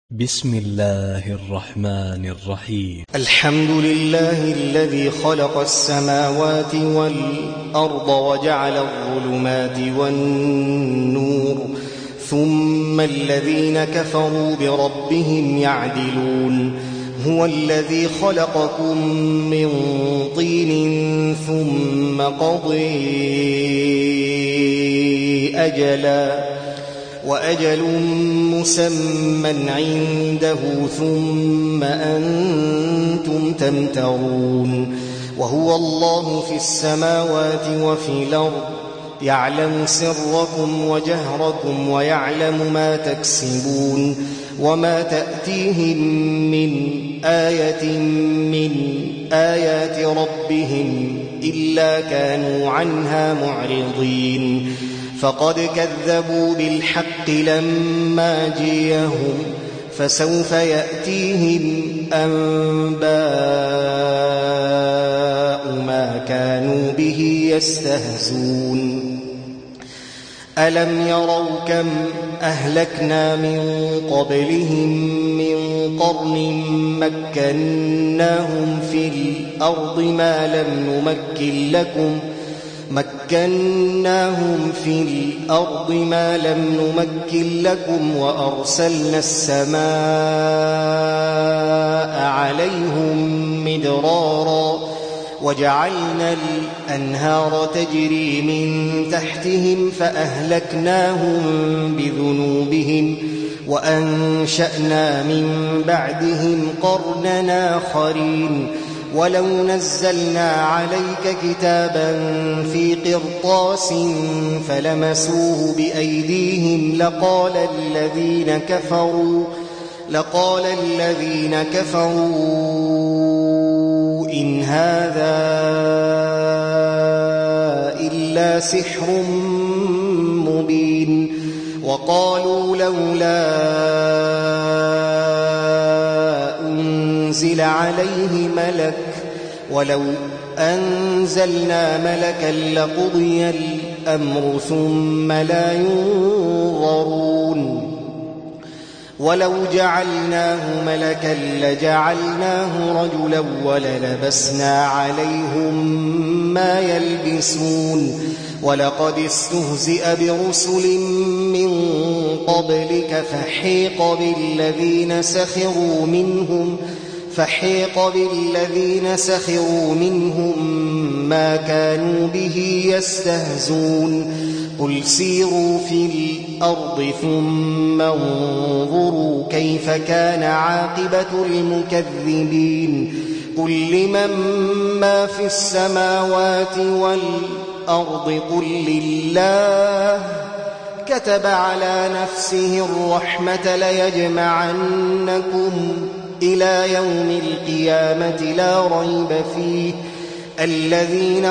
بسم الله الرحمن الرحيم. الحمد لله الذي خلق السماوات والأرض وجعل الظلمات والنور ثم الذين كفروا بربهم يعدلون. هو الذي خلقكم من طين ثم قضي وأجل مسمى عنده ثم أنتم تمترون. وهو الله في السماوات وفي الأرض يعلم سركم وجهركم ويعلم ما تكسبون. وما تأتيهم من آية من آيات ربهم إلا كانوا عنها معرضين. فقد كذبوا بالحق لما جيهم فسوف يأتيهم أنباء ما كانوا به يستهزون. ألم يروا كم أهلكنا من قبلهم من قرن مكناهم في الأرض ما لم نمكن لكم وأرسلنا السماء عليهم مدرارا وجعلنا الأنهار تجري من تحتهم فأهلكناهم بذنوبهم وأنشأنا من بعدهم قرنا آخرين. ولو نزلنا عليك كتابا في قرطاس فلمسوه بأيديهم لقال الذين كفروا إن هذا إلا سحر مبين. وقالوا لولا أنزل عليه ملك ولو أنزلنا ملكا لقضي الأمر ثم لا ينظرون. ولو جعلناه ملكا لجعلناه رجلا وللبسنا عليهم ما يلبسون. ولقد استهزئ برسل من قبلك فحيق بالذين سخروا منهم ما كانوا به يستهزون. قل سيروا في الأرض ثم انظروا كيف كان عاقبة المكذبين. قل لمن ما في السماوات والأرض قل لله كتب على نفسه الرحمة ليجمعنكم إلى يوم القيامة لا ريب فيه الذين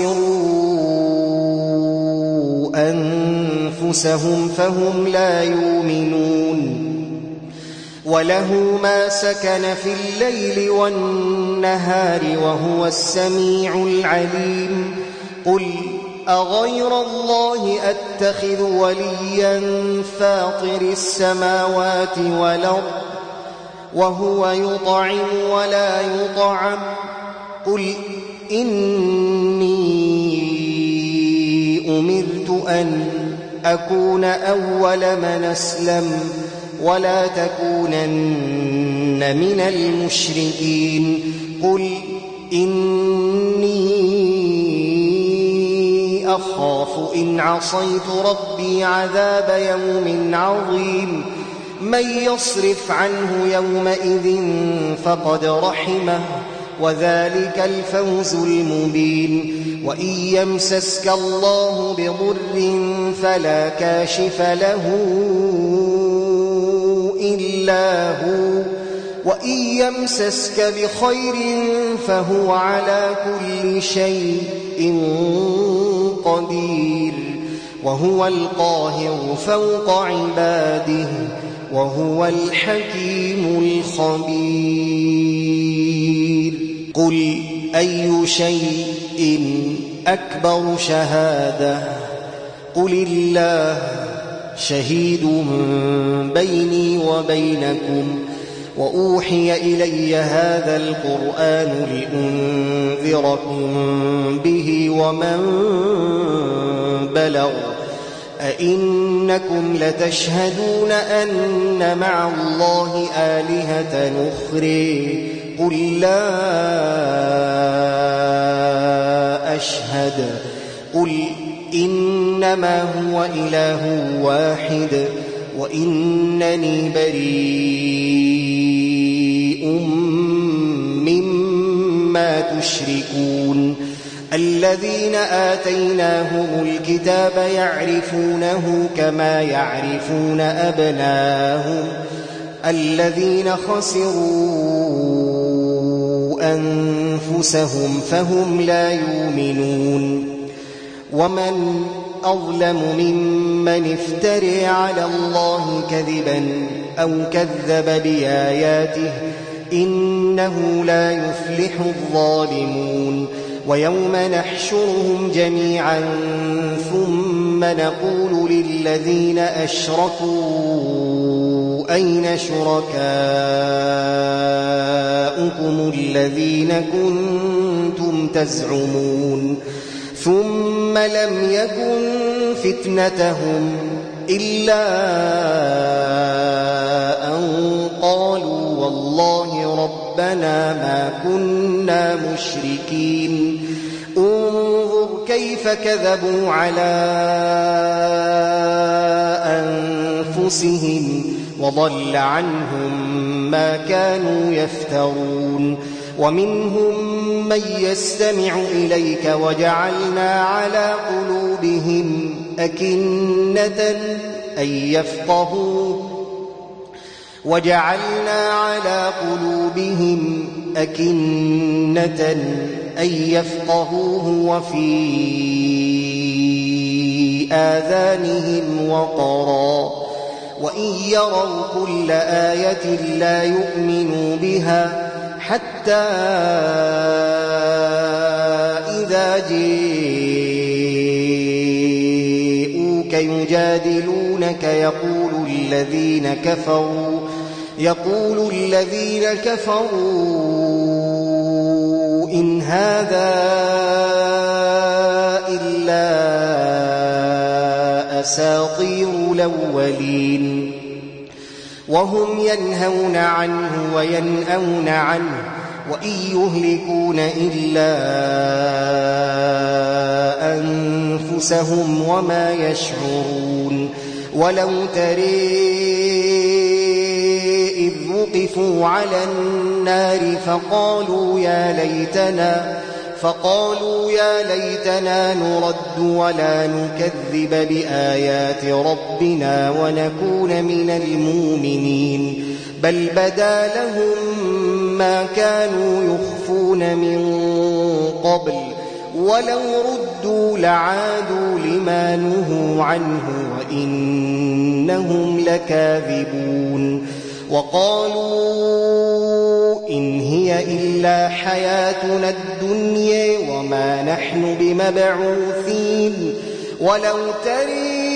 خسروا أنفسهم فهم لا يؤمنون. وله ما سكن في الليل والنهار وهو السميع العليم. قل أغير الله أتخذ وليا فاطر السماوات والأرض وهو يطعم ولا يطعم. قل إني أمرت أن أكون أول من أسلم ولا تكونن من المشركين. قل إني أخاف إن عصيت ربي عذاب يوم عظيم. من يصرف عنه يومئذ فقد رحمه وذلك الفوز المبين. وإن يمسسك الله بضر فلا كاشف له إلا هو وإن يمسسك بخير فهو على كل شيء قدير. وهو القاهر فوق عباده وهو الحكيم الخبير. قل أي شيء أكبر شهادة قل الله شهيد بيني وبينكم وأوحي إلي هذا القرآن لأنذركم به ومن بلغ أئنكم لتشهدون أن مع الله آلهة أخرى قل لا أشهد قل إنما هو إله واحد وإنني بريء مما تشركون الذين آتيناهم الكتاب يعرفونه كما يعرفون أبناءهم الذين خسروا أنفسهم فهم لا يؤمنون ومن أظلم ممن افترى على الله كذبا أو كذب بآياته إنه لا يفلح الظالمون ويوم نحشرهم جميعا ثم نقول للذين أشركوا أين شركاؤكم الذين كنتم تزعمون ثم لم يكن فتنتهم إلا أن قالوا والله ربنا ما كنا مشركين انظر كيف كذبوا على أنفسهم وضل عنهم ما كانوا يفترون ومنهم من يستمع إليك وجعلنا على قلوبهم أكنة أن يفقهوه وفي آذانهم وقرا وإن يروا كل آية لا يؤمنوا بها حتى إذا جاءوك يجادلونك يقول الذين كفروا إن هذا إلا أساطير الأولين وهم ينهون عنه وينأون عنه وإن يهلكون إلا أنفسهم وما يشعرون ولو ترى إذ وقفوا على النار فقالوا يا ليتنا نرد ولا نكذب بآيات ربنا ونكون من المؤمنين بل بدا لهم ما كانوا يخفون من قبل ولو ردوا لعادوا لما نهوا عنه وإنهم لكاذبون وقالوا إن هي إلا حياتنا الدنيا وما نحن بمبعوثين ولو ترى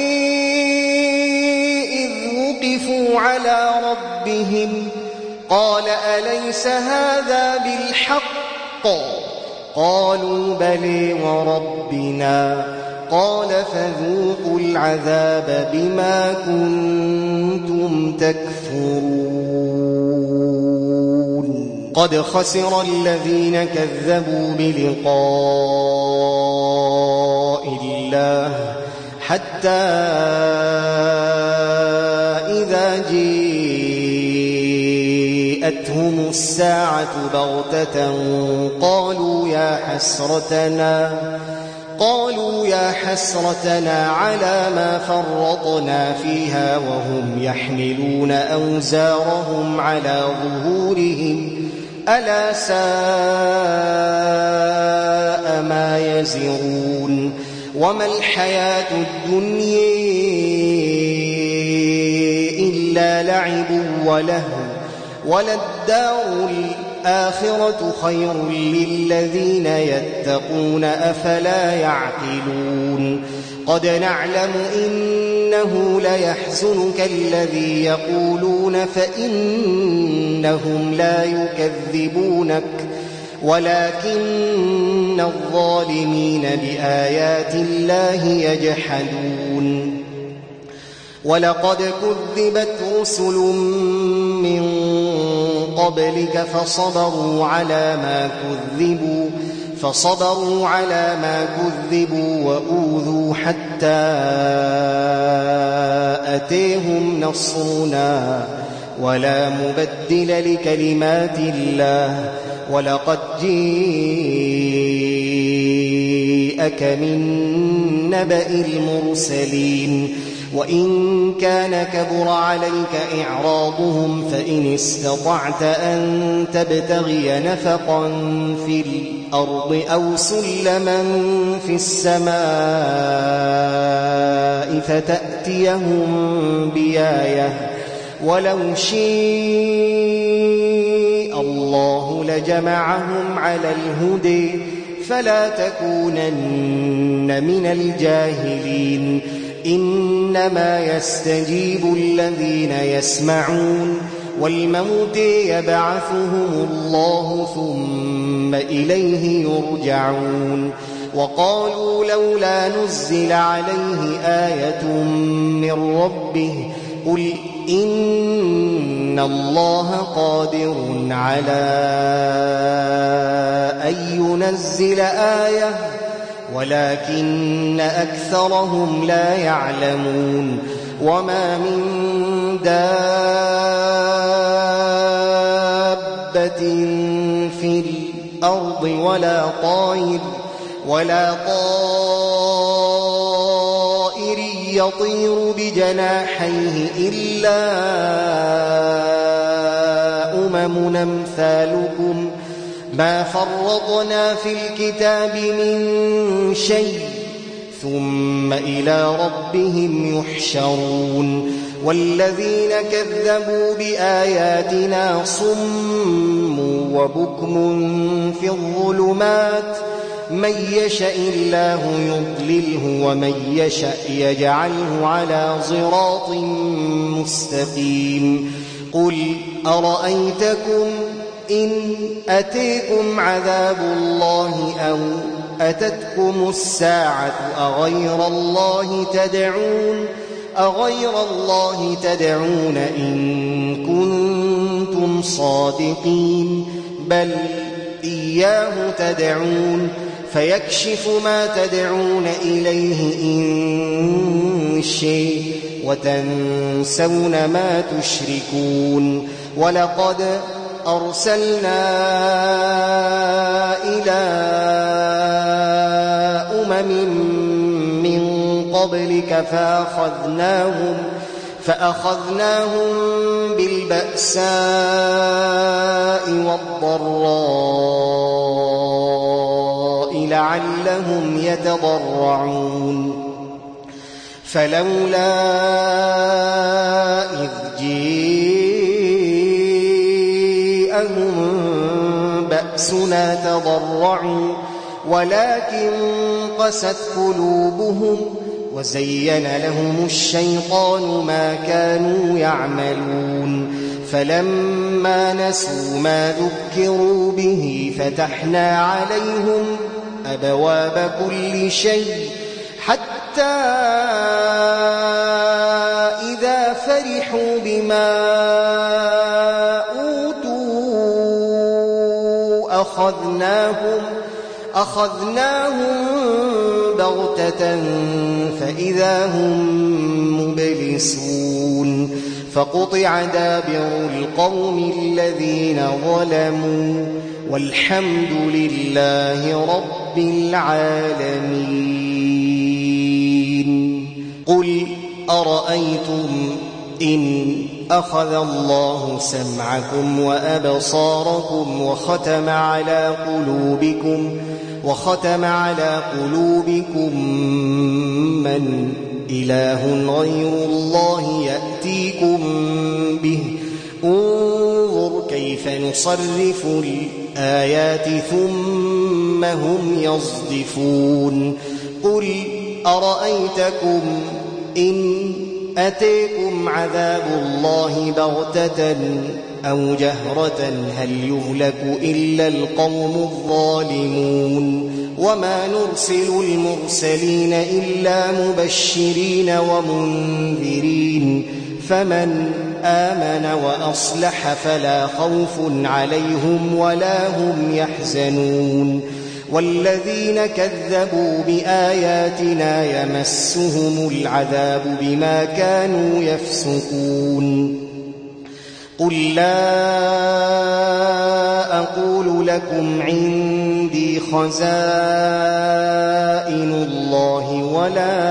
إذ وقفوا على ربهم قال أليس هذا بالحق قالوا بلى وربنا قال فذوقوا العذاب بما كنتم تكفرون قد خسر الذين كذبوا بلقاء الله حتى إذا جاءتهم الساعة بغتة قالوا يا حسرتنا على ما فرطنا فيها وهم يحملون أوزارهم على ظهورهم ألا ساء ما يزرون وما الحياة الدنيا إلا لعب ولهو وللدار وَالْآخِرَةُ خَيْرٌ لِّلَّذِينَ يَتَّقُونَ أَفَلَا يَعْقِلُونَ قَدْ نَعْلَمُ إِنَّهُ لَيَحْزُنُكَ الَّذِي يَقُولُونَ فَإِنَّهُمْ لَا يُكَذِّبُونَكَ وَلَكِنَّ الظَّالِمِينَ بِآيَاتِ اللَّهِ يَجْحَدُونَ وَلَقَدْ كُذِّبَتْ رُسُلٌ مِّن قَبْلِكَ فَصَبَرُوا عَلَى مَا كُذِّبُوا وَأُوذُوا حَتَّى أَتَاهُمْ نَصْرُنَا وَلَا مُبَدِّلَ لِكَلِمَاتِ اللَّهِ وَلَقَدْ جِيءَكَ مِن نَّبَإِ الْمُرْسَلِينَ وَإِن كَانَ كَبُرَ عَلَيْكَ إِعْرَاضُهُمْ فَإِنِ اسْتَطَعْتَ أَن تَبْتَغِيَ نَفَقًا فِي الْأَرْضِ أَوْ سُلَّمًا فِي السَّمَاءِ فَتَأْتِيَهُم بِآيَةٍ وَلَوْ شَاءَ اللَّهُ لَجَمَعَهُمْ عَلَى الْهُدَى فَلَا تَكُونَنَّ مِنَ الْجَاهِلِينَ إِنَّمَا يَسْتَجِيبُ الَّذِينَ يَسْمَعُونَ وَالْمَوْتَىٰ يَبْعَثُهُمُ اللَّهُ ثُمَّ إِلَيْهِ يُرْجَعُونَ وَقَالُوا لَوْلَا نُزِّلَ عَلَيْهِ آيَةٌ مِّن رَّبِّهِ قُلْ إِنَّ اللَّهَ قَادِرٌ عَلَىٰ أَن يُنَزِّلَ آيَةً وَلَكِنَّ أَكْثَرَهُمْ لَا يَعْلَمُونَ وَمَا مِن دَابَّةٍ فِي الْأَرْضِ ولا طَائِرٍ يَطِيرُ بِجَنَاحَيْهِ إِلَّا أُمَمٌ أَمْثَالُكُم مَا فَرَّطْنَا فِي الْكِتَابِ مِن شَيْءٍ ثُمَّ إِلَىٰ رَبِّهِمْ يُحْشَرُونَ وَالَّذِينَ كَذَّبُوا بِآيَاتِنَا صُمٌّ وَبُكْمٌ في الظُّلُمَاتِ مَن يَشَإِ اللَّهُ يُضْلِلْهُ وَمَن يَشَأْ يَجْعَلْهُ عَلَىٰ صِرَاطٍ مُّسْتَقِيمٍ قُلْ أَرَأَيْتَكُمْ إِنْ أَتَاكُمْ عَذَابُ اللَّهِ أَوْ أَتَتْكُمُ السَّاعَةُ أَغَيْرَ اللَّهِ تَدْعُونَ إِن كُنتُمْ صَادِقِينَ بَلْ إِيَّاهُ تَدْعُونَ فَيَكْشِفُ مَا تَدْعُونَ إِلَيْهِ إِن شَاءَ وَتَنسَوْنَ مَا تُشْرِكُونَ وَلَقَدْ أَرْسَلْنَا إِلَىٰ أُمَمٍ مِّن قَبْلِكَ فَأَخَذْنَاهُم بِالْبَأْسَاءِ وَالضَّرَّاءِ لَعَلَّهُمْ يَتَضَرَّعُونَ فَلَوْلَا إِذْ جَاءَهُم بَأْسُنَا تَضَرَّعُوا وَلَكِن قَسَتْ قُلُوبُهُمْ وَزَيَّنَ لَهُمُ الشَّيْطَانُ مَا كَانُوا يَعْمَلُونَ فَلَمَّا نَسُوا مَا ذُكِّرُوا بِهِ فَتَحْنَا عَلَيْهِمْ أَبْوَابَ كُلِّ شَيْءٍ حَتَّى إِذَا فَرِحُوا بِمَا أُوتُوا أَخَذْنَاهُمْ بَغْتَةً فَإِذَا هُمْ مُبْلِسُونَ فَقُطِعَ دَابِرُ الْقَوْمِ الَّذِينَ ظَلَمُوا وَالْحَمْدُ لِلَّهِ رَبِّ الْعَالَمِينَ قُلْ أَرَأَيْتُمْ إِنْ أَخَذَ اللَّهُ سَمْعَكُمْ وَأَبْصَارَكُمْ وختم على قلوبكم من إله غير الله يأتيكم به انظر كيف نصرف الآيات ثم هم يصدفون قل أرأيتكم إن أتيكم عذاب الله بغتة أو جهرة هل يهلك إلا القوم الظالمون وما نرسل المرسلين إلا مبشرين ومنذرين فمن آمن وأصلح فلا خوف عليهم ولا هم يحزنون والذين كذبوا بآياتنا يمسهم العذاب بما كانوا يفسقون قل لا أقول لكم عندي خزائن الله ولا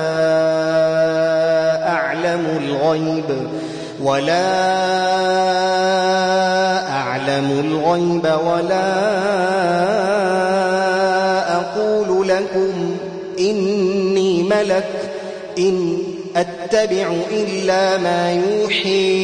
أعلم الغيب ولا أقول لكم إني ملك إن أتبع إلا ما يوحي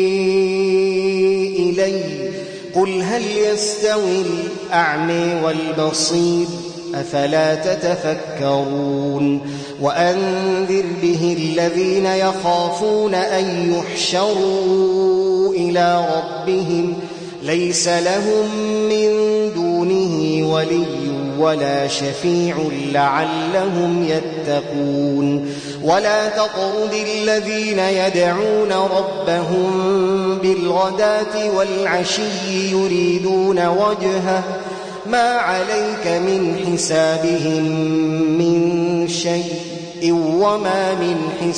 إلي قل هل يستوي الأعمى والبصير أفلا تتفكرون وأنذر به الذين يخافون أن يحشروا إلى ربهم ليس لهم من دونه ولي ولا شفيع لعلهم يتقون ولا تطرد الذين يدعون ربهم بالغداة والعشي يريدون وجهه ما عليك من حسابهم من شيء وما من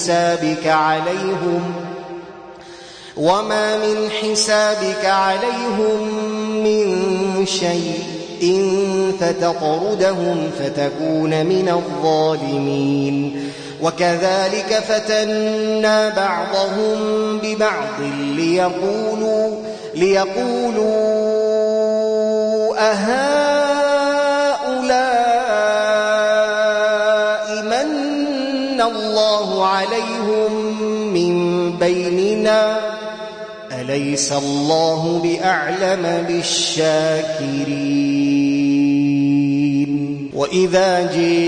حسابك عليهم من شيء فتطردهم فتكون من الظالمين وكذلك فتنا بعضهم ببعض ليقولوا أهؤلاء من الله عليهم من بيننا أليس الله بأعلم بالشاكرين وإذا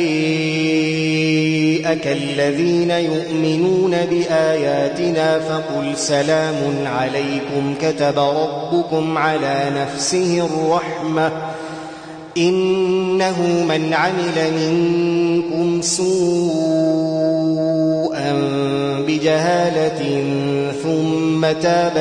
جاءك الذين يؤمنون بآياتنا فقل سلام عليكم كتب ربكم على نفسه الرحمة إنه من عمل منكم سوءا بجهالة ثم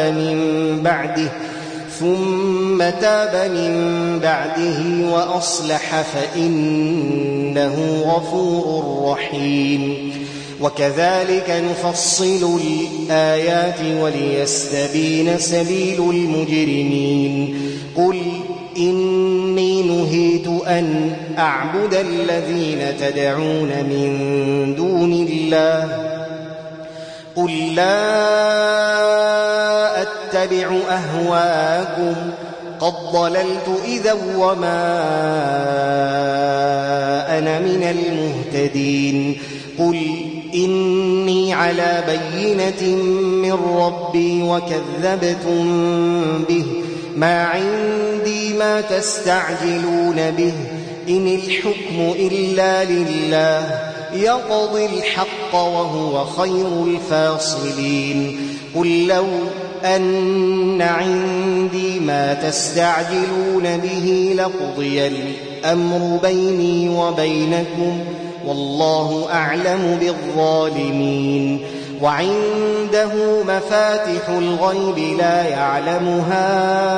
تاب من بعده وأصلح فإنه غفور رحيم وكذلك نفصل الآيات وليستبين سبيل المجرمين قل إني نهيت أن أعبد الذين تدعون من دون الله قل لا أتبع أهواءكم قد ضللت إذا وما أنا من المهتدين قل إني على بينة من ربي وكذبتم به ما عندي ما تستعجلون به إن الحكم إلا لله يقضي الحق وهو خير الفاصلين قل لو أن عندي ما تستعجلون به لقضي الأمر بيني وبينكم والله أعلم بالظالمين وعنده مفاتح الغيب لا يعلمها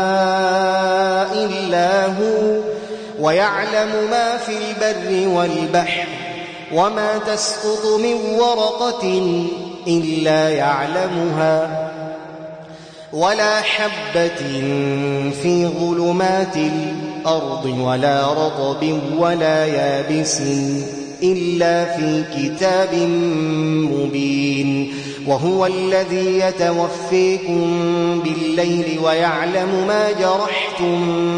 إلا هو ويعلم ما في البر والبحر وما تسقط من ورقة إلا يعلمها ولا حبة في ظلمات الأرض ولا رطب ولا يابس إلا في كتاب مبين وهو الذي يتوفيكم بالليل ويعلم ما جرحتم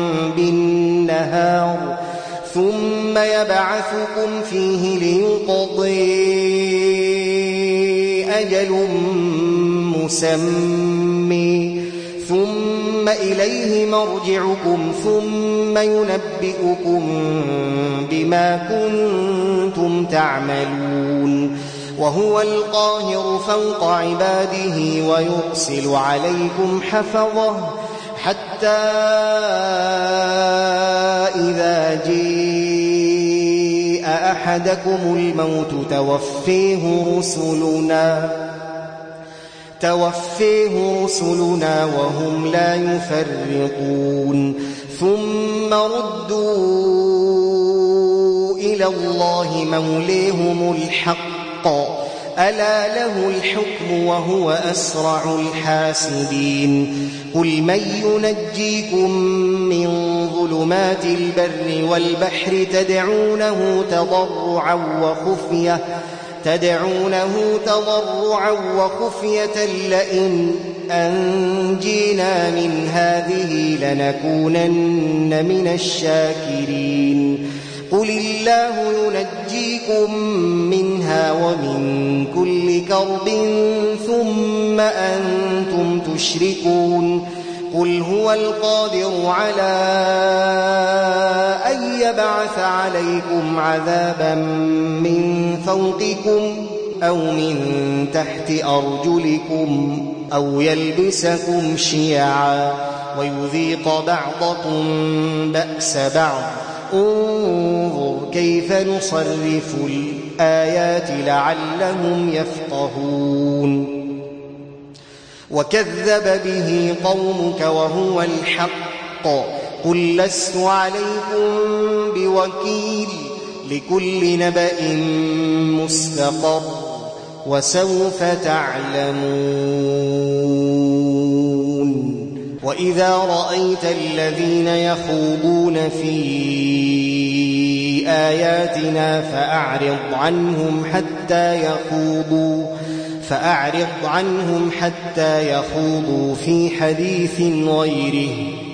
بالنهار ثم يبعثكم فيه ليقضي أجل مسمى ثم إليه مرجعكم ثم ينبئكم بما كنتم تعملون وهو القاهر فوق عباده ويرسل عليكم حفظه حتى إذا جاء أحدكم الموت توفيه رسلنا وهم لا يفرطون ثم ردوا إلى الله مولاهم الحق ألا له الحكم وهو أسرع الحاسبين قل من ينجيكم من ظلمات البر والبحر تدعونه تضرعا وخفية لئن أنجينا من هذه لنكونن من الشاكرين قل الله ينجيكم منها ومن كل كرب ثم أنتم تشركون قل هو القادر على أن يبعث عليكم عذابا من فوقكم أو من تحت أرجلكم أو يلبسكم شيعا ويذيق بعضكم بأس بعض انظر كيف نصرف الآيات لعلهم يفقهون وكذب به قومك وهو الحق قل لست عليكم بوكيل لكل نبأ مستقر وسوف تعلمون وإذا رأيت الذين يخوضون في آياتنا فأعرض عنهم حتى يخوضوا في حديث غيره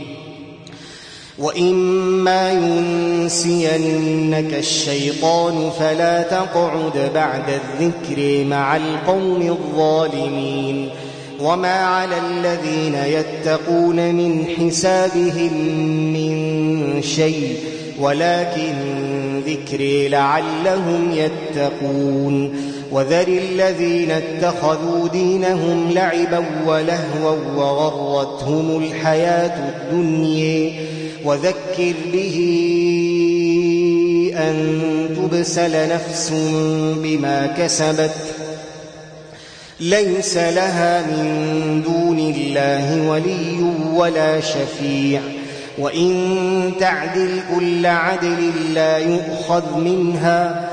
وإما ينسينك الشيطان فلا تقعد بعد الذكر مع القوم الظالمين وما على الذين يتقون من حسابهم من شيء ولكن ذكري لعلهم يتقون وذر الذين اتخذوا دينهم لعبا ولهوا وغرتهم الحياة الدنيا وذكر به أن تبسل نفس بما كسبت ليس لها من دون الله ولي ولا شفيع وإن تعدل كل عدل لا يؤخذ منها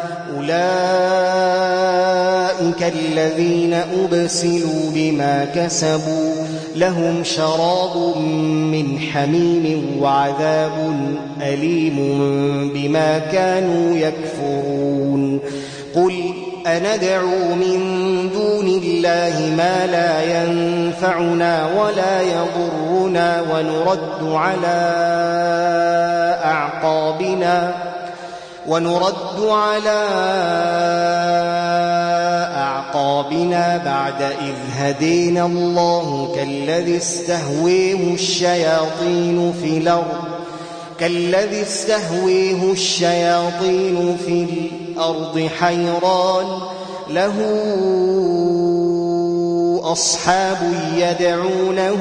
أولئك الذين أبسلوا بما كسبوا لهم شراب من حميم وعذاب أليم بما كانوا يكفرون قل أندعو من دون الله ما لا ينفعنا ولا يضرنا ونرد على أعقابنا بعد إذ هدينا الله كالذي استهويه الشياطين في الأرض حيران له أصحاب يدعونه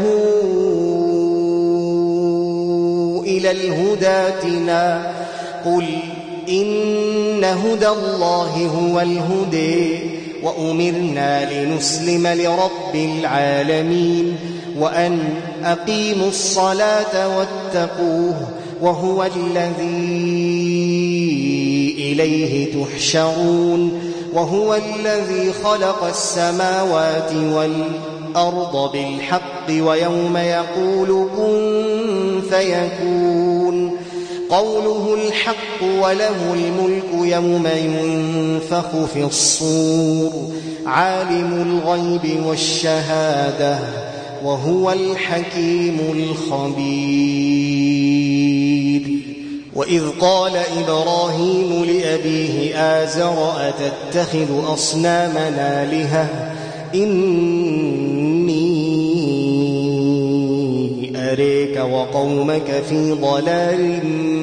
إلى الهدى ائتنا قل إن هدى الله هو الهدى وأمرنا لنسلم لرب العالمين وأن أقيموا الصلاة واتقوه وهو الذي إليه تحشرون وهو الذي خلق السماوات والأرض بالحق ويوم يقول كن فيكون قوله الحق وله الملك يوم ينفخ في الصور عالم الغيب والشهادة وهو الحكيم الخبير وإذ قال إبراهيم لأبيه آزر أتتخذ أصنامنا آلهة إني نريك وقومك في ضلال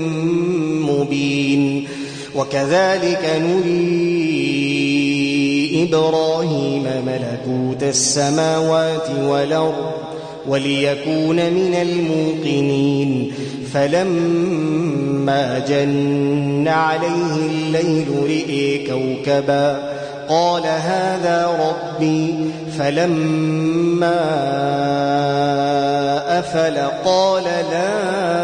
مبين وكذلك نري إبراهيم ملكوت السماوات والأرض وليكون من الموقنين فلما جن عليه الليل رئي كوكبا قال هذا ربي فلما أفل قال لا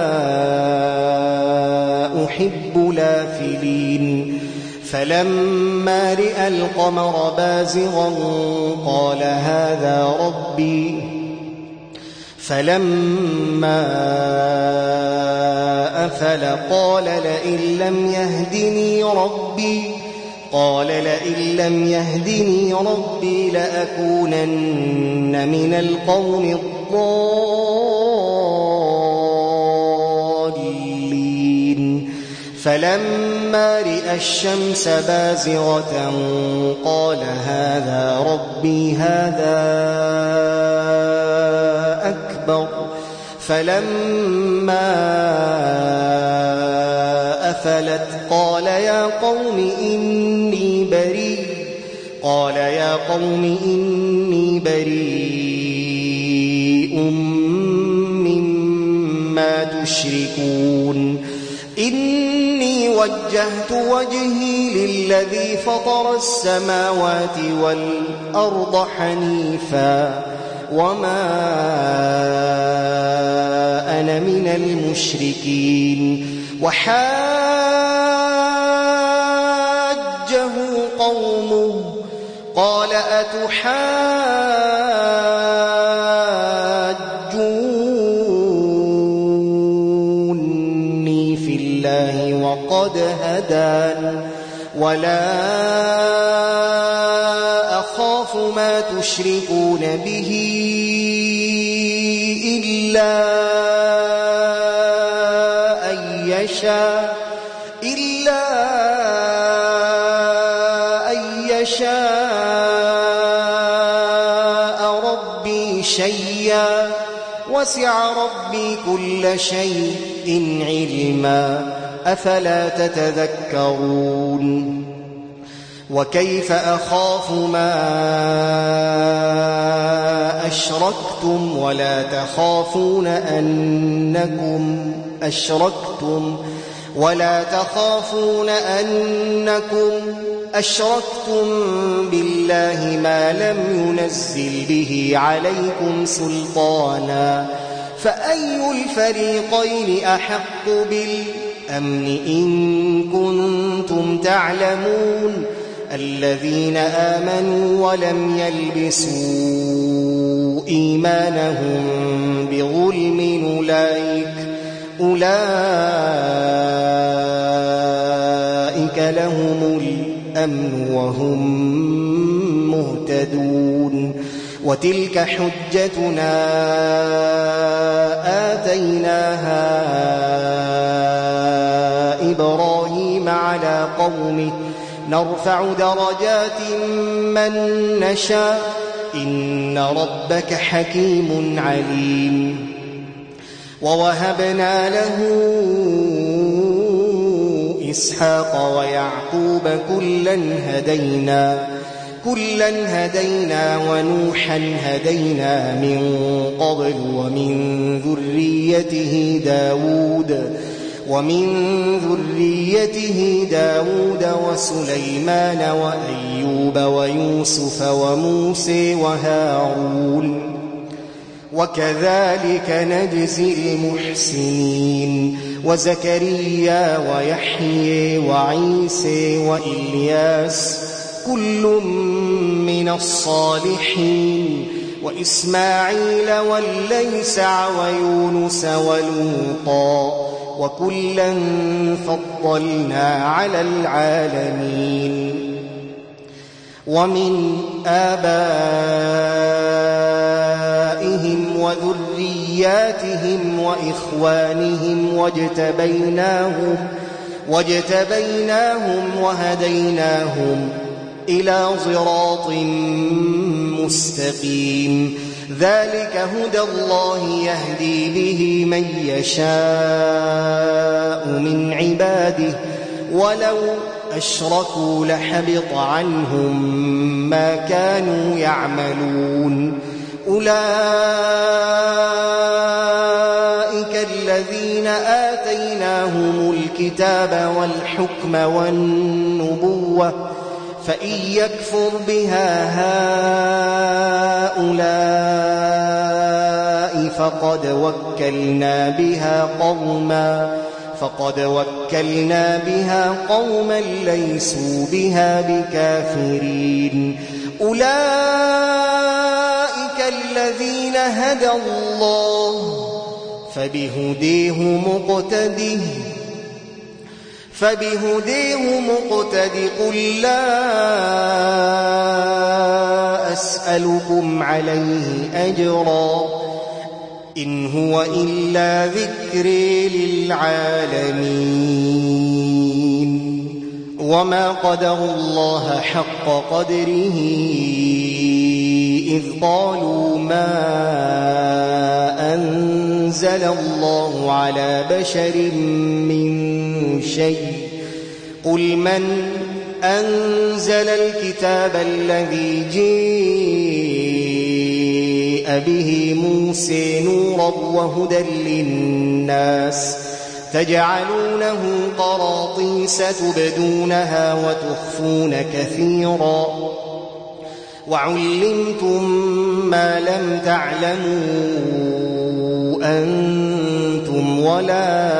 أحب الآفلين فلما رأى القمر بازغا قال هذا ربي فلما أفل قال لئن لم يهدني ربي لأكونن من القوم الضالين فلما رأى الشمس بازغة قال هذا ربي هذا أكبر فلما أفلت قال يا قوم إني بريء مما تشركون إني وجهت وجهي للذي فطر السماوات والأرض حنيفا وما أنا من المشركين وحاجه قومه قال أتحاجوني في الله وقد هدان ولا أخاف ما تشركون به إلا أن يشاء ربي شيئا وسع ربي كل شيء علما أفلا تتذكرون وكيف أخاف ما أشركتم ولا تخافون أنكم أشركتم بالله ما لم ينزل به عليكم سلطانا فأي الفريقين أحق بالأمن إن كنتم تعلمون الذين آمنوا ولم يلبسوا إيمانهم بظلم أولئك لهم الأمن وهم مهتدون وتلك حجتنا آتيناها إبراهيم على قومه نرفع درجات من نشاء إن ربك حكيم عليم ووهبنا له إسحاق ويعقوب كلا هدينا ونوحا هدينا من قبل ومن ذريته داود وسليمان وأيوب ويوسف وموسى وهارون وكذلك نجزي المحسنين وزكريا ويحيى وعيسى وإلياس كل من الصالحين وإسماعيل واليسع ويونس ولوطا وكلا فضلنا على العالمين ومن آبائهم وذرياتهم وإخوانهم واجتبيناهم وهديناهم إلى صراط مستقيم ذلك هدى الله يهدي به من يشاء من عباده ولو أشركوا لحبط عنهم ما كانوا يعملون أولئك الذين آتيناهم الكتاب والحكم والنبوة فإن يكفر بها هؤلاء فقد وكلنا بها قوما ليسوا بها بكافرين أولئك الذين هدى الله فبهديه مقتد قل لا أسألكم عليه أجرا إن هو إلا ذكر للعالمين وما قدروا الله حق قدره إذ قالوا ما أنزل الله على بشر من شيء قل من أنزل الكتاب الذي جاء به موسى نورا وهدى للناس تجعلونه قراطيس تبدونها وتخفون كثيرا وعلمتم ما لم تعلموا أنتم ولا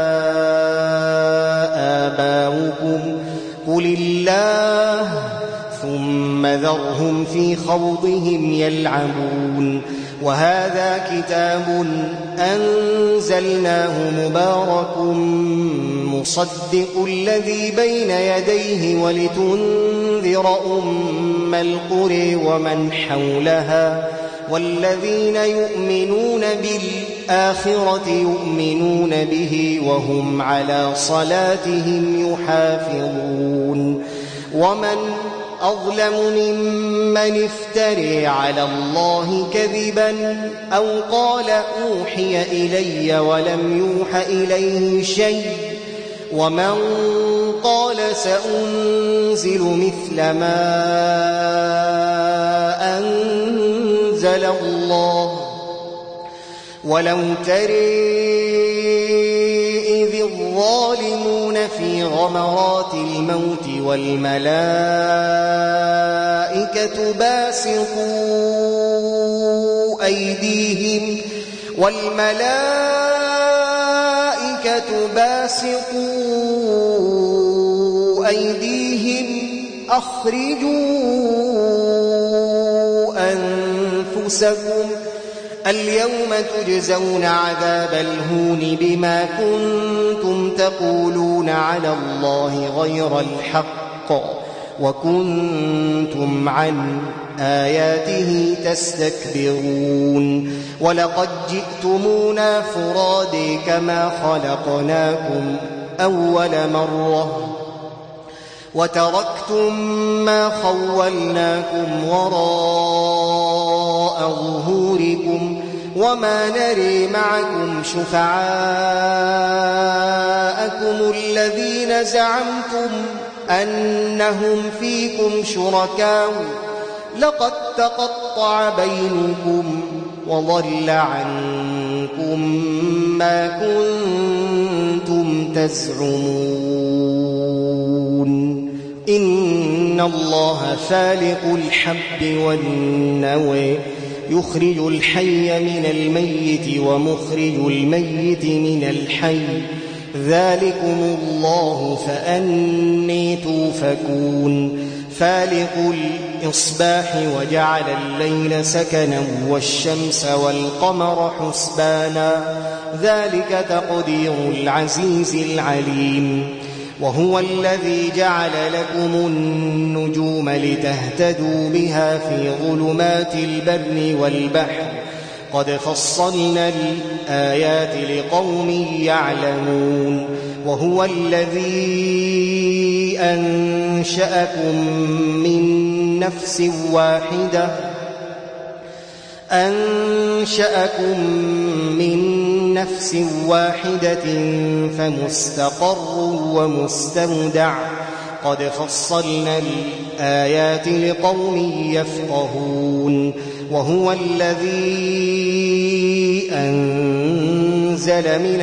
آباؤكم قل الله ثم ذرهم في خوضهم يلعبون وهذا كتاب أنزلناه مبارك مصدق الذي بين يديه ولتنذر أم القرى ومن حولها والذين يؤمنون بالآخرة يؤمنون به وهم على صلاتهم يحافظون ومن أظلم ممن افتري على الله كذبا أو قال أوحي إلي ولم يوح إليه شيء ومن قال سأنزل مثل ما أنزل الله ولو ترى إذ الظالمون في غمرات الموت والملائكة باسطوا أيديهم أخرجوا أنفسكم اليوم تجزون عذاب الهون بما كنتم تقولون على الله غير الحق وكنتم عن آياته تستكبرون ولقد جئتمونا فرادى كما خلقناكم أول مرة وتركتم ما خولناكم وراء ظهوركم وما نري معكم شفعاءكم الذين زعمتم أنهم فيكم شركاء لقد تقطع بينكم وضل عنكم ما كنتم تزعمون إن الله فالق الحب والنوى يخرج الحي من الميت ومخرج الميت من الحي ذلكم الله فأني توفكون فالق الإصباح وجعل الليل سكنا والشمس والقمر حسبانا ذلك تقدير العزيز العليم وهو الذي جعل لكم النجوم لتهتدوا بها في ظلمات البر والبحر قد فصلنا الآيات لقوم يعلمون وهو الذي أنشأكم من نفس واحدة أنشأكم من نفس واحدة فمستقر ومستودع قد فصلنا الآيات لقوم يفقهون وهو الذي أنزل من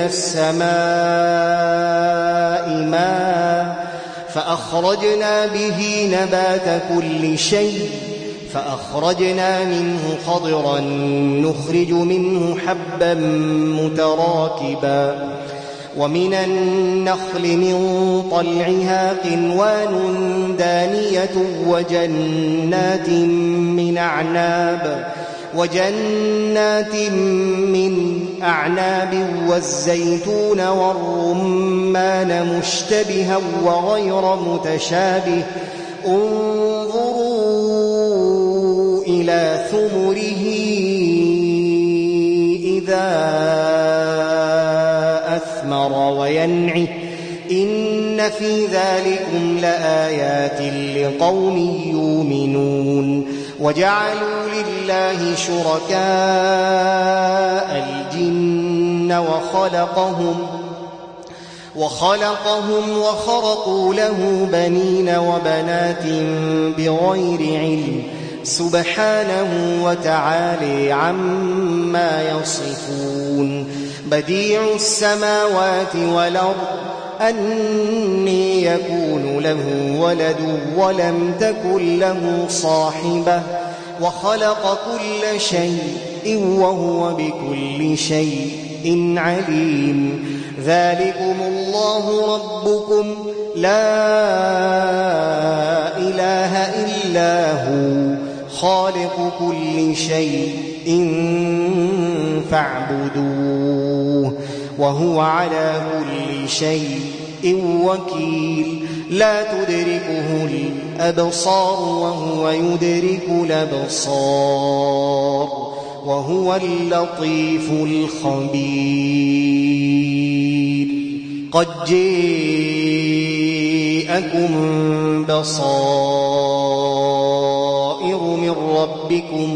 السماء ماء فأخرجنا به نبات كل شيء فأخرجنا منه خضرا نخرج منه حبا متراكبا ومن النخل من طلعها قنوان دانية وجنات من أعناب والزيتون والرمان مشتبها وغير متشابه انظروا إلى ثمره إذا أثمر وينعه إن في ذلكم لآيات لقوم يؤمنون وجعلوا لله شركاء الجن وخلقهم وخرقوا له بنين وبنات بغير علم سبحانه وتعالى عما يصفون بديع السماوات والأرض أني يكون له ولد ولم تكن له صاحبة وخلق كل شيء وهو بكل شيء عليم ذلكم الله ربكم لا إله إلا هو خالق كل شيء فاعبدوه وهو على كل شيء وكيل لا تدركه الأبصار وهو يدرك الأبصار وهو اللطيف الخبير قد جاءكم بصائر من ربكم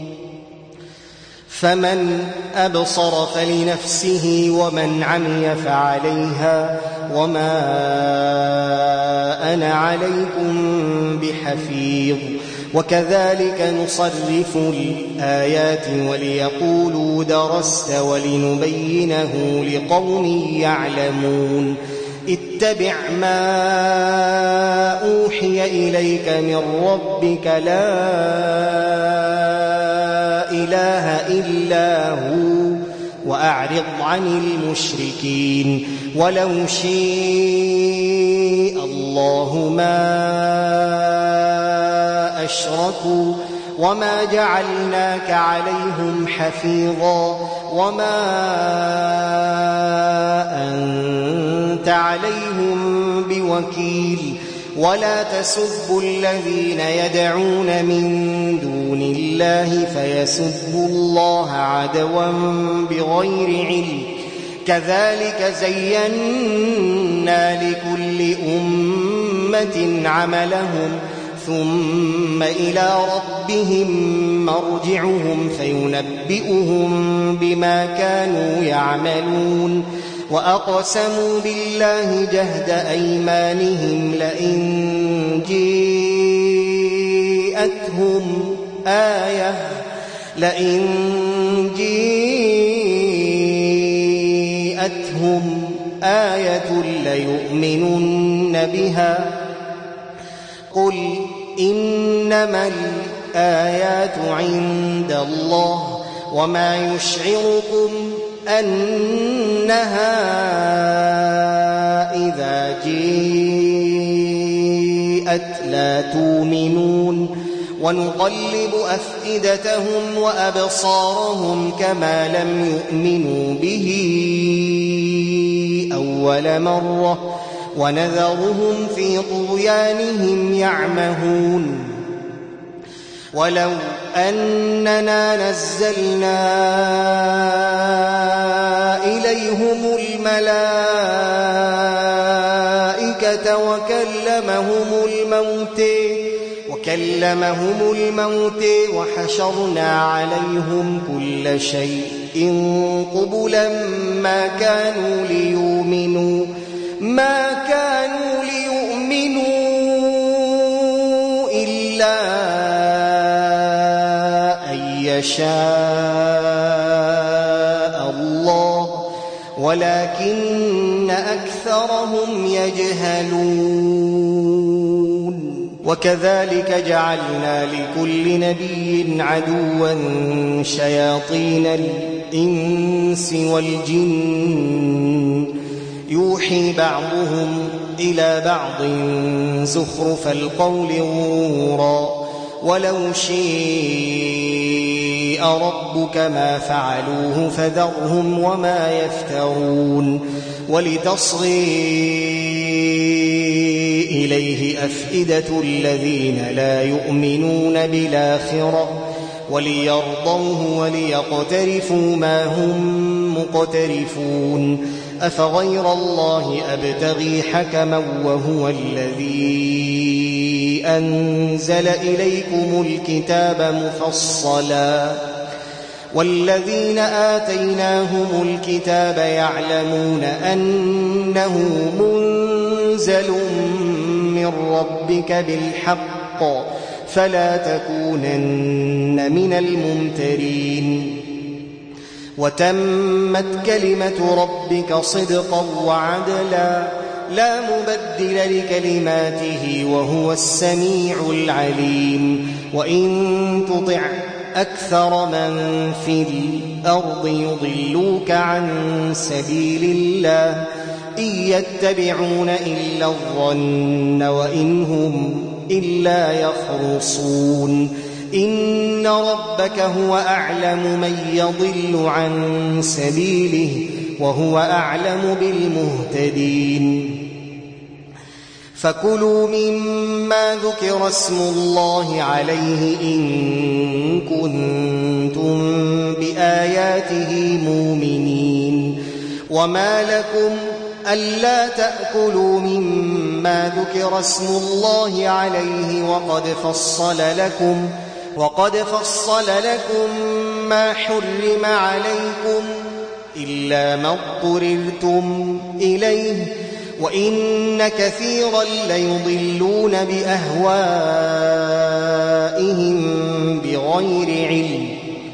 فمن أبصر فلنفسه ومن عمي فعليها وما أنا عليكم بحفيظ وكذلك نصرف الآيات وليقولوا درست ولنبينه لقوم يعلمون اتبع ما أوحي إليك من ربك لا إله إلا هو وأعرض عن المشركين ولو شاء الله ما أشركوا وما جعلناك عليهم حفيظا وما أنت عليهم بوكيل ولا تسبوا الذين يدعون من دون الله فيسبوا الله عدوا بغير علم كذلك زينا لكل أمة عملهم ثم إلى ربهم مرجعهم فينبئهم بما كانوا يعملون وأقسموا بالله جهد أيمانهم لئن جاءتهم آية ليؤمنن بها قل إنما الآيات عند الله وما يشعركم أنها إذا جاءت لا تؤمنون ونقلب أفئدتهم وأبصارهم كما لم يؤمنوا به أول مرة ونذرهم في طغيانهم يعمهون ولو أننا نزلنا إليهم الملائكة كلمهم الموت وحشرنا عليهم كل شيء قبلا ما كانوا ليؤمنوا إلا أن يشاء الله ولكن أكثرهم يجهلون وكذلك جعلنا لكل نبي عدوا شياطين الإنس والجن يوحي بعضهم إلى بعض زخرف القول غرورا ولو شيء ربك ما فعلوه فذرهم وما يفترون ولتصغي إليه أفئدة الذين لا يؤمنون بالآخرة وليرضوه وليقترفوا ما هم مقترفون أفغير الله أبتغي حكما وهو الذي أنزل إليكم الكتاب مفصلا والذين آتيناهم الكتاب يعلمون أنه منزل من ربك بالحق فلا تكونن من الممترين وتمت كلمة ربك صدقا وعدلا لا مبدل لكلماته وهو السميع العليم وإن تطع أكثر من في الأرض يضلوك عن سبيل الله إن يتبعون إلا الظن وإن هم إلا يخرصون إن ربك هو أعلم من يضل عن سبيله وهو أعلم بالمهتدين فكلوا مما ذكر اسم الله عليه إن كنتم بآياته مؤمنين وما لكم ألا تأكلوا مما ذكر اسم الله عليه وقد فصل لكم ما حرم عليكم إلا ما اضطررتم إليه وإن كثيرا ليضلون بأهوائهم بغير علم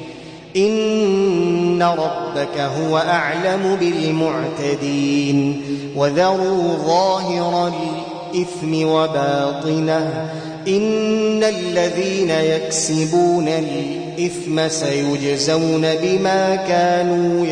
إن ربك هو أعلم بالمعتدين وذروا ظاهر الإثم وباطنه إن الذين يكسبون الإثم سيجزون بما كانوا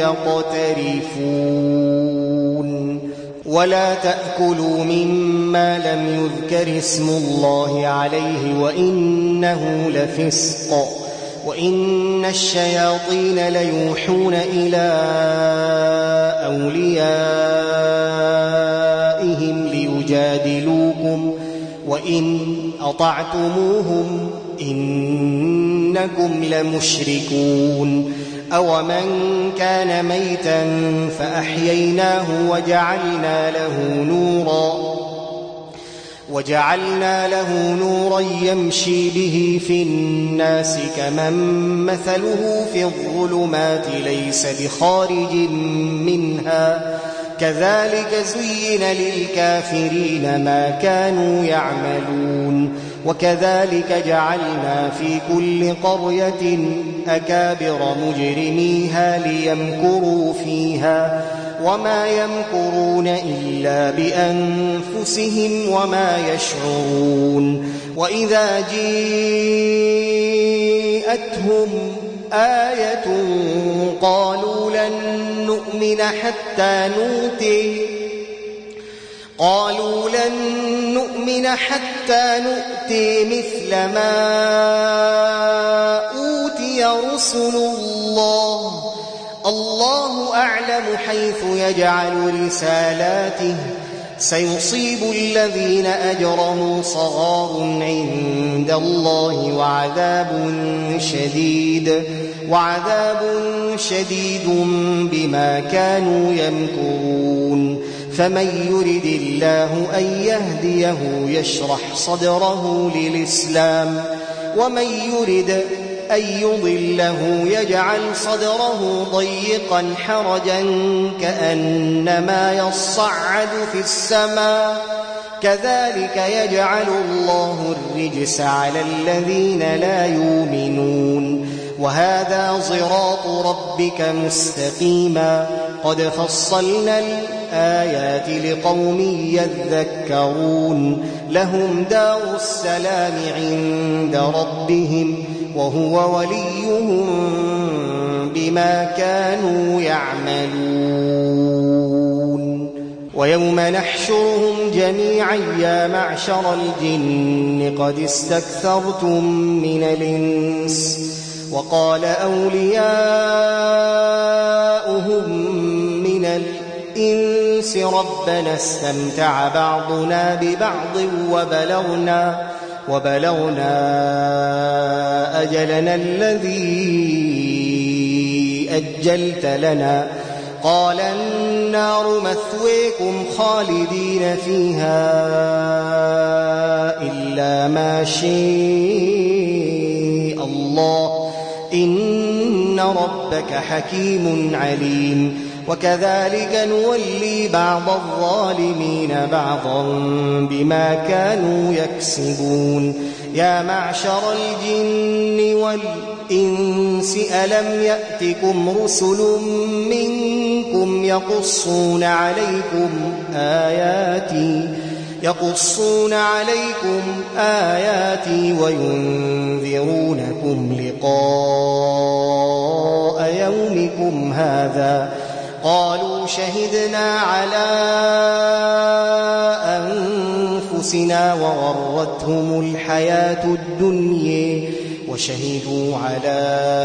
يقترفون ولا تأكلوا مما لم يذكر اسم الله عليه وإنه لفسق وإن الشياطين ليوحون إلى أوليائهم ليجادلوكم وإن أطعتموهم إنكم لمشركون أومن كان ميتا فأحييناه وجعلنا له نورا يمشي به في الناس كمن مثله في الظلمات ليس بخارج منها كذلك زين للكافرين ما كانوا يعملون وكذلك جعلنا في كل قرية أكابر مجرميها ليمكروا فيها وما يمكرون إلا بأنفسهم وما يشعرون وإذا جيءتهم آية قالوا لن نؤمن حتى نؤتي مثل ما أوتي رسل الله أعلم حيث يجعل رسالاته سيصيب الذين أجرموا صغار عند الله وعذاب شديد بما كانوا يمكرون فمن يرد الله أن يهديه يشرح صدره للإسلام ومن يرد أن يضله يجعل صدره ضيقا حرجا كأنما يصعد في السماء كذلك يجعل الله الرجس على الذين لا يؤمنون وهذا صراط ربك مستقيما قد فصلنا الآيات لقوم يذكرون لهم دار السلام عند ربهم وهو وليهم بما كانوا يعملون ويوم نحشرهم جميعا يا معشر الجن قد استكثرتم من الإنس وقال أولياؤهم من الإنس ربنا استمتع بعضنا ببعض وبلغنا أجلنا الذي أجلت لنا قال النار مثويكم خالدين فيها إلا ما شاء الله إن ربك حكيم عليم وكذلك نولي بعض الظالمين بعضا بما كانوا يكسبون يا معشر الجن والإنس ألم يأتكم رسل منكم يقصون عليكم آياتي وينذرونكم لقاء يومكم هذا قالوا شهدنا على أنفسنا وغرتهم الحياة الدنيا وشهدوا على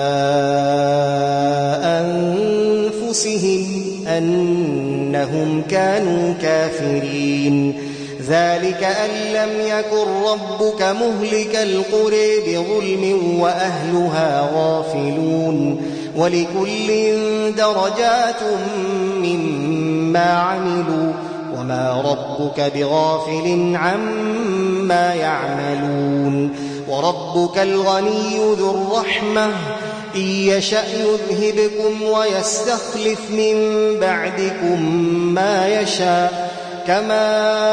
أنفسهم أنهم كانوا كافرين ذلك أن لم يكن ربك مهلك القرى بظلم وأهلها غافلون ولكل درجات مما عملوا وما ربك بغافل عما يعملون وربك الغني ذو الرحمة إن يشأ يذهبكم ويستخلف من بعدكم ما يشاء كما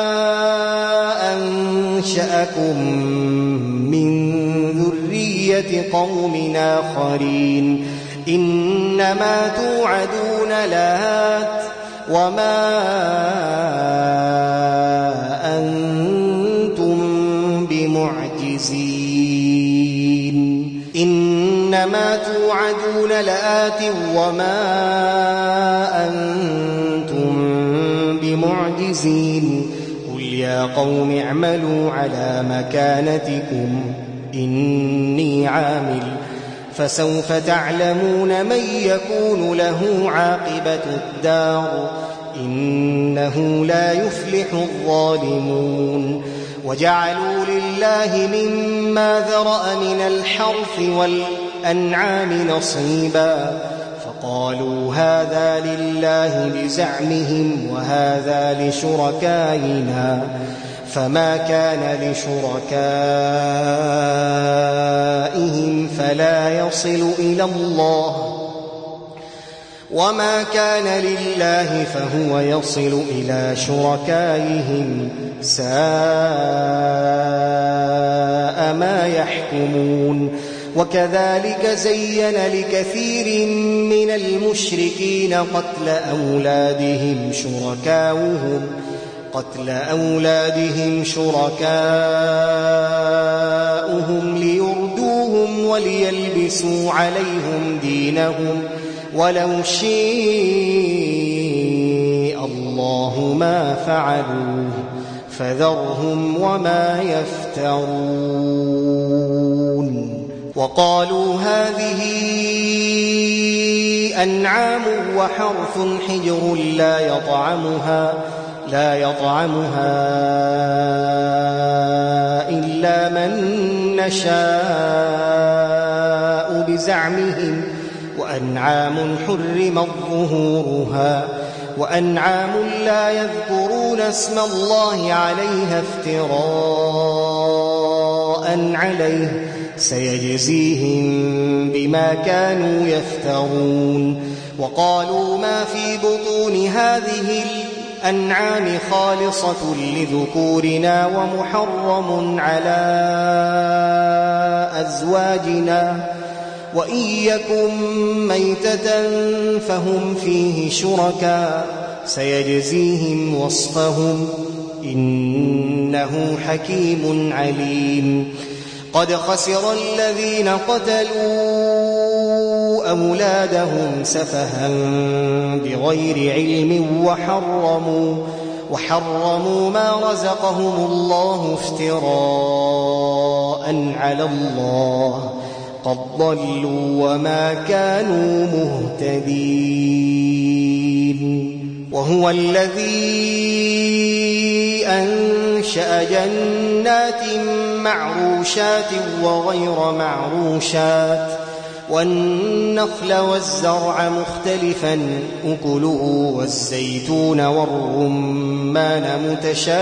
أنشأكم من ذرية قوم آخرين إنما توعدون لآت وما أنتم بمعجزين إنما توعدون لآت وما أنتم بمعجزين قل يا قوم اعملوا على مكانتكم إني عامل فسوف تعلمون من يكون له عاقبة الدار إنه لا يفلح الظالمون وجعلوا لله مما ذرأ من الحرث والأنعام نصيبا فقالوا هذا لله بزعمهم وهذا لشركائنا فما كان لشركائهم فلا يصل إلى الله وما كان لله فهو يصل إلى شركائهم ساء ما يحكمون وكذلك زين لكثير من المشركين قتل أولادهم شركاؤهم ليردوهم وليلبسوا عليهم دينهم ولو شاء الله ما فعلوه فذرهم وما يفترون وقالوا هذه أنعام وحرث حجر لا يطعمها إلا من نشاء بزعمهم وأنعام حرمت ظهورها وأنعام لا يذكرون اسم الله عليها افتراء عليه سيجزيهم بما كانوا يفترون. وقالوا ما في بطون هذه الأنعام خالصة لذكورنا ومحرم على أزواجنا وإن يكن ميتة فهم فيه شركاء سيجزيهم وصفهم إنه حكيم عليم. قد خسر الذين قتلوا أولادهم سفها بغير علم وحرموا ما رزقهم الله افتراء على الله قد ضلوا وما كانوا مهتدين. وهو الذي أنشأ جنات معروشات وغير معروشات والنخل والزرع مختلفا أكله والزيتون والرمان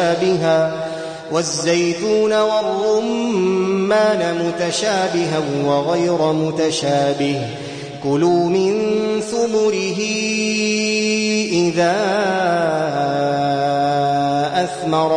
متشابها وغير متشابه كلوا من ثمره إذا أثمر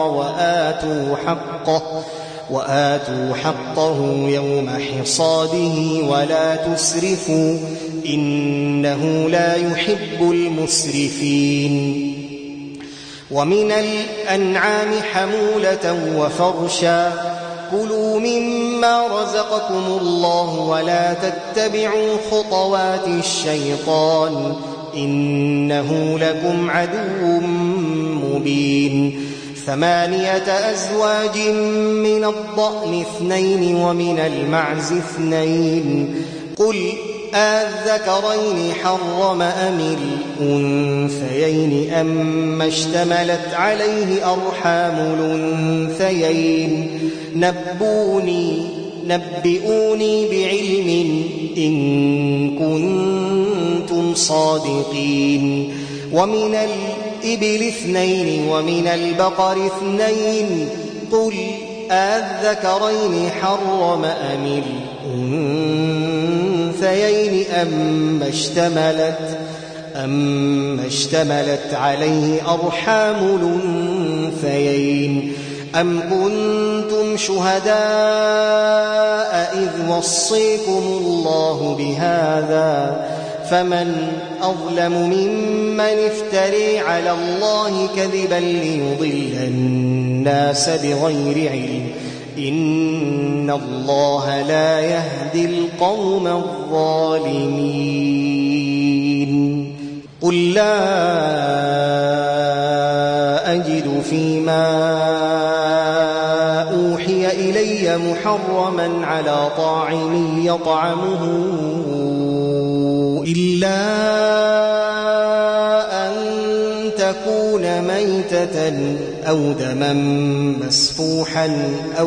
وآتوا حقه يوم حصاده ولا تسرفوا إنه لا يحب المسرفين. ومن الأنعام حمولة وفرشا كلوا مما رزقكم الله ولا تتبعوا خطوات الشيطان إنه لكم عدو مبين. 8 أزواج من الضأن 2 ومن المعز 2 قل أذكرين حرم أم الأنثيين أما اشتملت عليه أرحام الأنثيين نبئوني بعلم إن كنتم صادقين. ومن الإبل 2 ومن البقر 2 قل أذكرين حرم أم الأنثيين أما اشتملت عليه أرحام الأنثيين أم كنتم شهداء إذ وصيكم الله بهذا فمن أظلم ممن افتري على الله كذبا ليضل الناس بغير علم إن الله لا يهدي القوم الظالمين. قل لا أجد فيما أوحي إلي محرما على طاعم يطعمه إلا أن تكون ميتة أو دما مسفوحا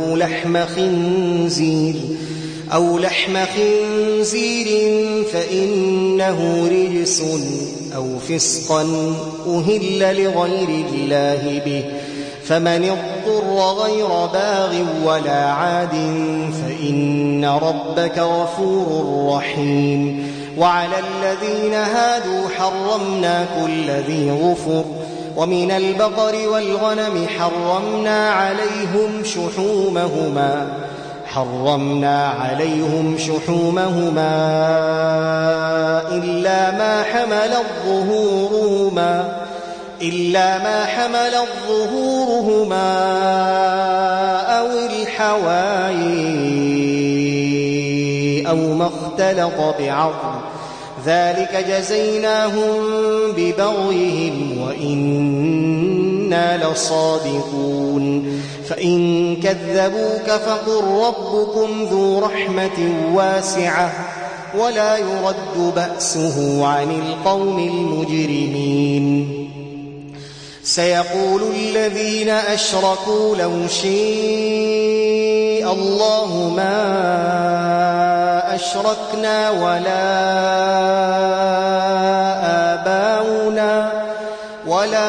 أو لحم خنزير فإنه رجس أو فسقا أهل لغير الله به فمن اضطر غير باغ ولا عاد فإن ربك غفور رحيم. وعلى الذين هادوا حرمنا كل ذي ظفر ومن البقر والغنم حرمنا عليهم شحومهما إلا ما حمل ظهورهما أو الحوايا أو ما اختلط بعظم ذلك جزيناهم ببغيهم وإنا لصادقون. فإن كذبوك فقل ربكم ذو رحمة واسعة ولا يرد بأسه عن القوم المجرمين. سيقول الذين أشركوا لو شاء الله ما أشركنا ولا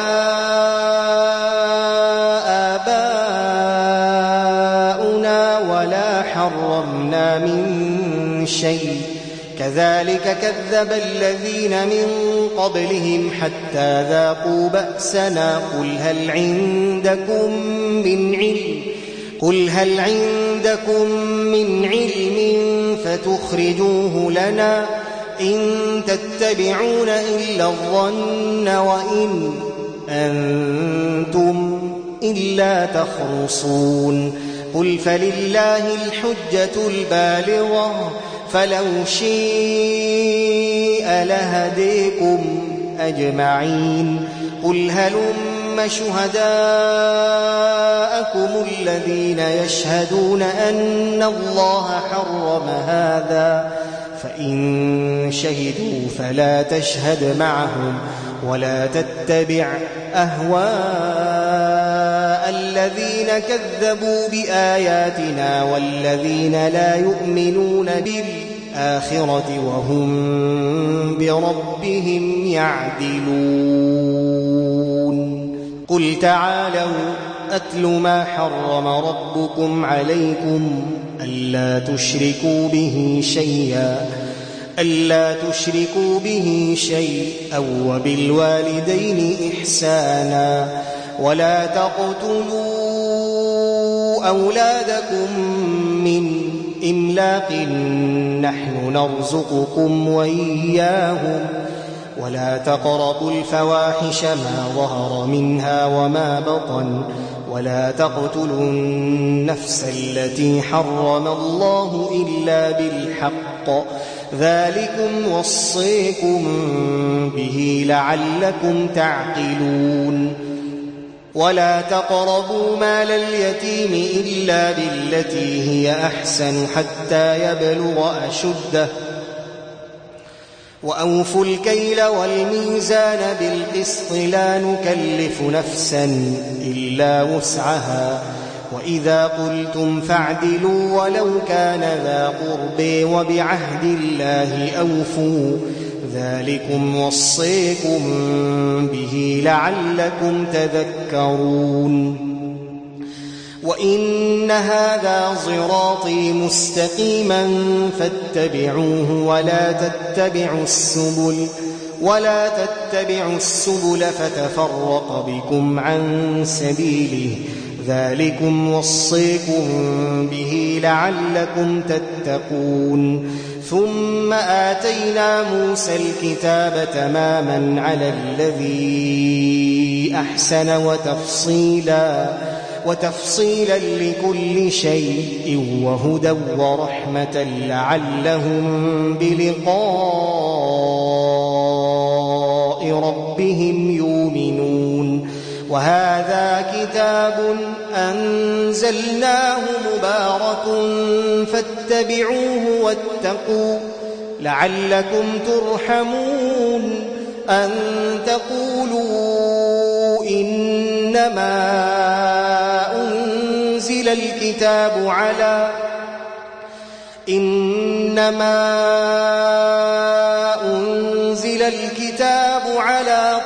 آباؤنا ولا حرمنا من شيء كذلك كذب الذين من قبلهم حتى ذاقوا بأسنا قل هل عندكم من علم فتخرجوه لنا إن تتبعون إلا الظن وإن أنتم إلا تخرصون قل فلله الحجة البالغة فلو شيء لهديكم أجمعين قل هلم شهداءكم الذين يشهدون أن الله حرم هذا فإن شهدوا فلا تشهد معهم ولا تتبع أهواء الذين كذبوا بآياتنا والذين لا يؤمنون بالآخرة وهم بربهم يعدلون قل تعالوا أتل ما حرم ربكم عليكم ألا تشركوا به شيئا وبالوالدين إحسانا ولا تقتلوا أولادكم من إملاق نحن نرزقكم وإياهم ولا تقربوا الفواحش ما ظهر منها وما بطن ولا تقتلوا النفس التي حرم الله إلا بالحق ذلكم وصيكم به لعلكم تعقلون ولا تقربوا مال اليتيم إلا بالتي هي أحسن حتى يبلغ أشده وأوفوا الكيل والميزان بالقسط لا نكلف نفسا إلا وسعها وإذا قلتم فاعدلوا ولو كان ذا قرب وبعهد الله أوفوا ذلكم وصيكم به لعلكم تذكرون وإن هذا صراطي مستقيما فاتبعوه ولا تتبعوا السبل فتفرق بكم عن سبيله ذلكم وصيكم به لعلكم تتقون ثم آتينا موسى الكتاب تماما على الذي أحسن وتفصيلا لكل شيء وهدى ورحمة لعلهم بلقاء ربهم يؤمنون وهذا كتاب أنزلناه مبارك فاتبعوه واتقوا لعلكم ترحمون أن تقولوا إنما أنزل الكتاب على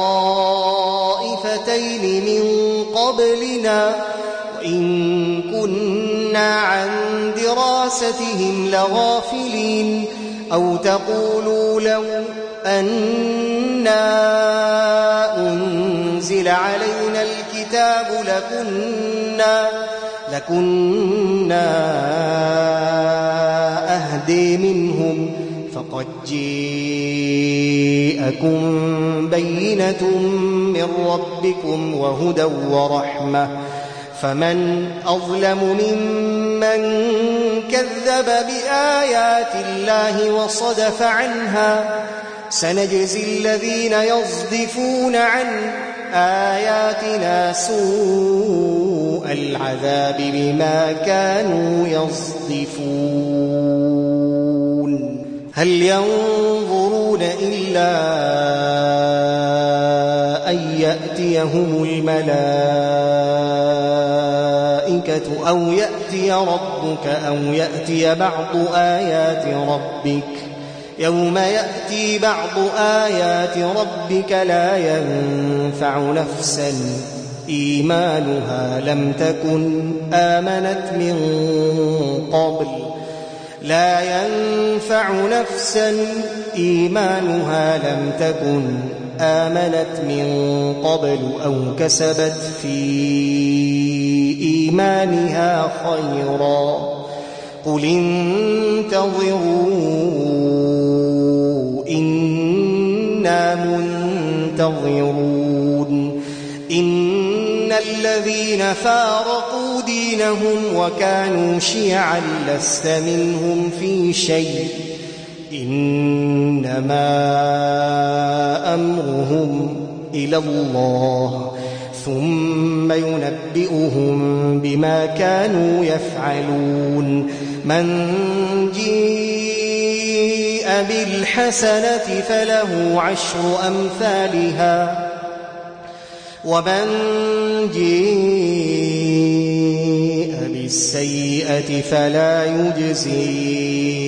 طائفتين من قبلنا وإن كنا عن دراستهم لغافلين أو تقولوا لو أنا أنزل علينا الكتاب لكنا أهدي منهم فقد جاءكم بينة من ربكم وهدى ورحمة فمن أظلم ممن كذب بآيات الله وصدف عنها سنجزي الذين يصدفون عن آياتنا سوء العذاب بما كانوا يصدفون هل ينظرون إلا أن يأتيهم الملائكة أو يأتي ربك أو يأتي بعض آيات ربك يوم يأتي بعض آيات ربك لا ينفع نفسا إيمانها لم تكن آمنت من قبل أو كسبت في إيمانها خيرا قل انتظروا إنا منتظرون إن الذين فارقوا دينهم وكانوا شيعا لست منهم في شيء إنما أمرهم إلى الله ثم ينبئهم بما كانوا يفعلون من جيء بالحسنة فله 10 أمثالها ومن جيء بالسيئة فلا يجزي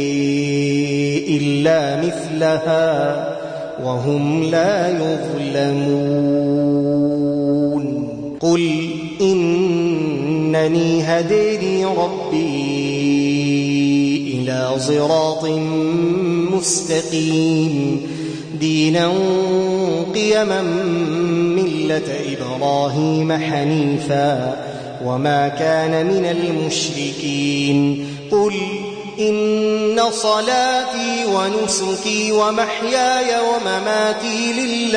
إلا مثلها وهم لا يظلمون قل إنني هداني ربي إلى صراط مستقيم دينا قيما ملة إبراهيم حنيفا وما كان من المشركين قل إن صلاتي ونسكي ومحياي ومماتي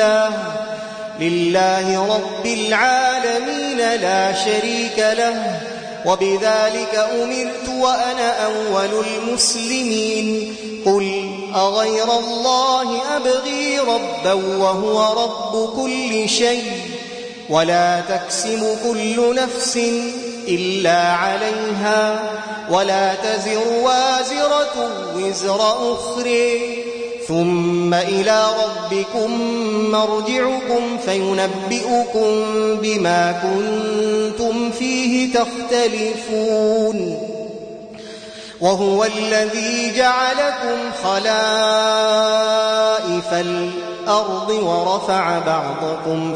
لله رب العالمين لا شريك له وبذلك أمرت وأنا أول المسلمين قل أغير الله أبغي ربا وهو رب كل شيء ولا تكسب كل نفس إلا عليها ولا تزر وازرة وزر أخرى ثم إلى ربكم مرجعكم فينبئكم بما كنتم فيه تختلفون وهو الذي جعلكم خلائف الأرض ورفع بعضكم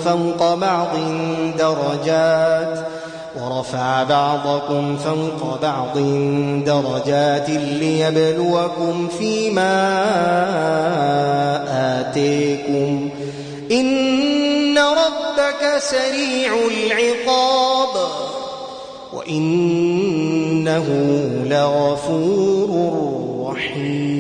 فوق بعض درجات ليبلوكم فيما آتيكم إن ربك سريع العقاب وإنه لغفور رحيم